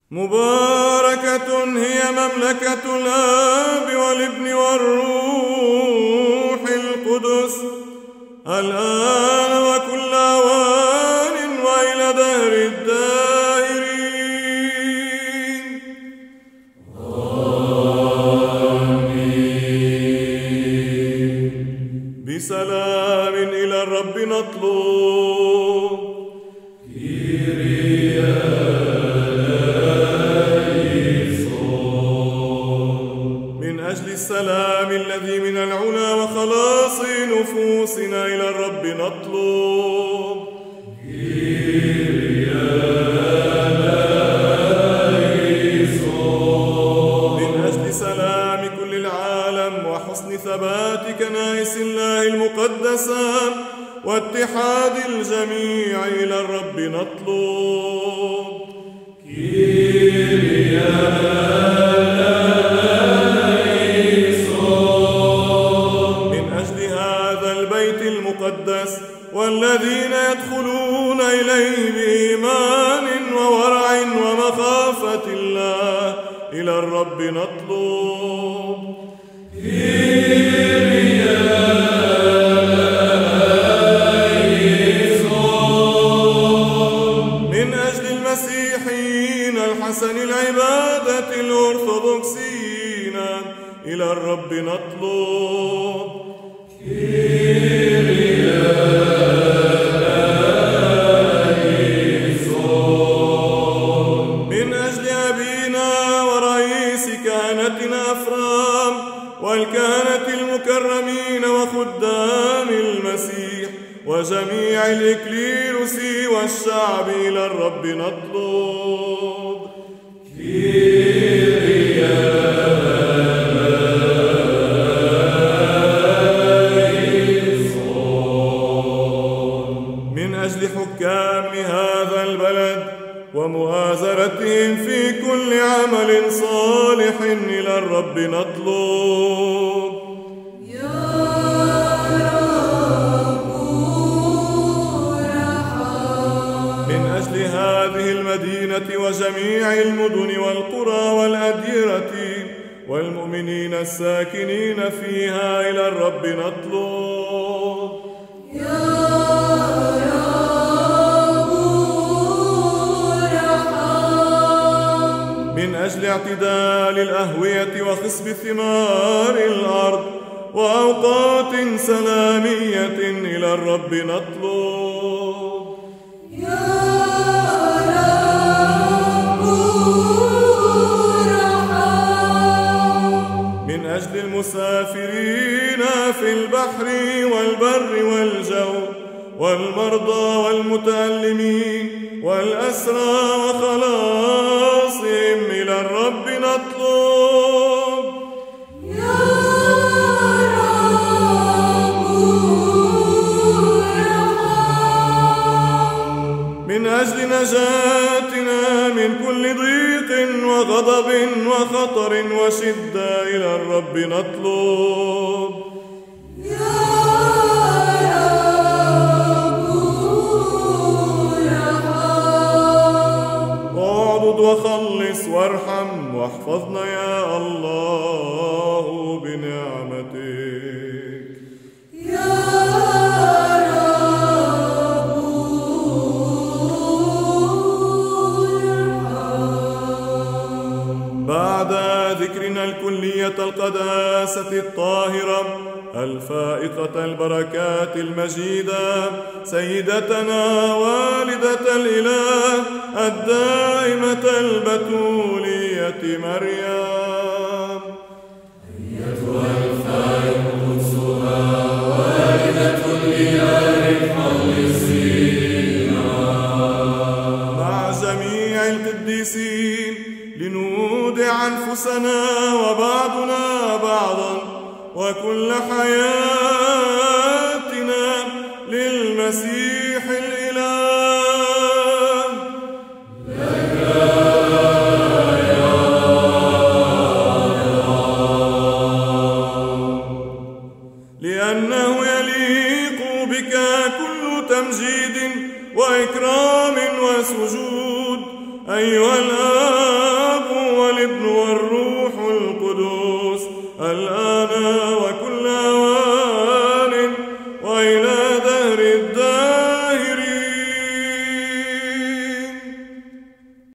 مباركة هي مملكة الآب والابن والروح القدس، الآن وكل أوان وإلى دهر الداهرين. آمين. بسلام إلى الرب نطلب. السلام الذي من العلا وخلاص نفوسنا إلى الرب نطلب. من أجل سلام كل العالم وحسن ثبات كنائس الله المقدسة واتحاد الجميع إلى الرب نطلب. والذين يدخلون إليه بإيمان وورع ومخافة الله إلى الرب نطلب. من أجل المسيحيين الحسن العبادة الأرثوذكسيين إلى الرب نطلب. والكهنة المكرمين وخدام المسيح وجميع الإكليروس والشعب إلى الرب نطلب. من أجل حكام هذا البلد ومؤازرتهم في كل عمل صالح إلى الرب نطلب. يا رب ارحم. من أجل هذه المدينة وجميع المدن والقرى والأديرة والمؤمنين الساكنين فيها إلى الرب نطلب. من أجل اعتدال الأهوية وخصب ثمار الأرض وأوقات سلامية إلى الرب نطلب. يا رب ارحم. من أجل المسافرين في البحر والبر والجو والمرضى والمتألمين والأسرى وخلاصهم إلى الرب نطلب. يا رب ارحم. من أجل نجاتنا من كل ضيق وغضب وخطر وشدة إلى الرب نطلب. وخلص وارحم واحفظنا يا الله بنعمتك. يا رب ارحم. بعد ذكرنا الكلية القداسة الطاهرة الفائقة البركات المجيدة سيدتنا والدة الإله الدائمة البتولية مريم، أيتها الفائق قدسها والدة الإله المخلصين، مع جميع القديسين لنودع أنفسنا وبعضنا بعضا وكل حياتنا للمسيح الإله. لك يا لأنه يليق بك كل تمجيد وإكرام وسجود أيها الآب الآن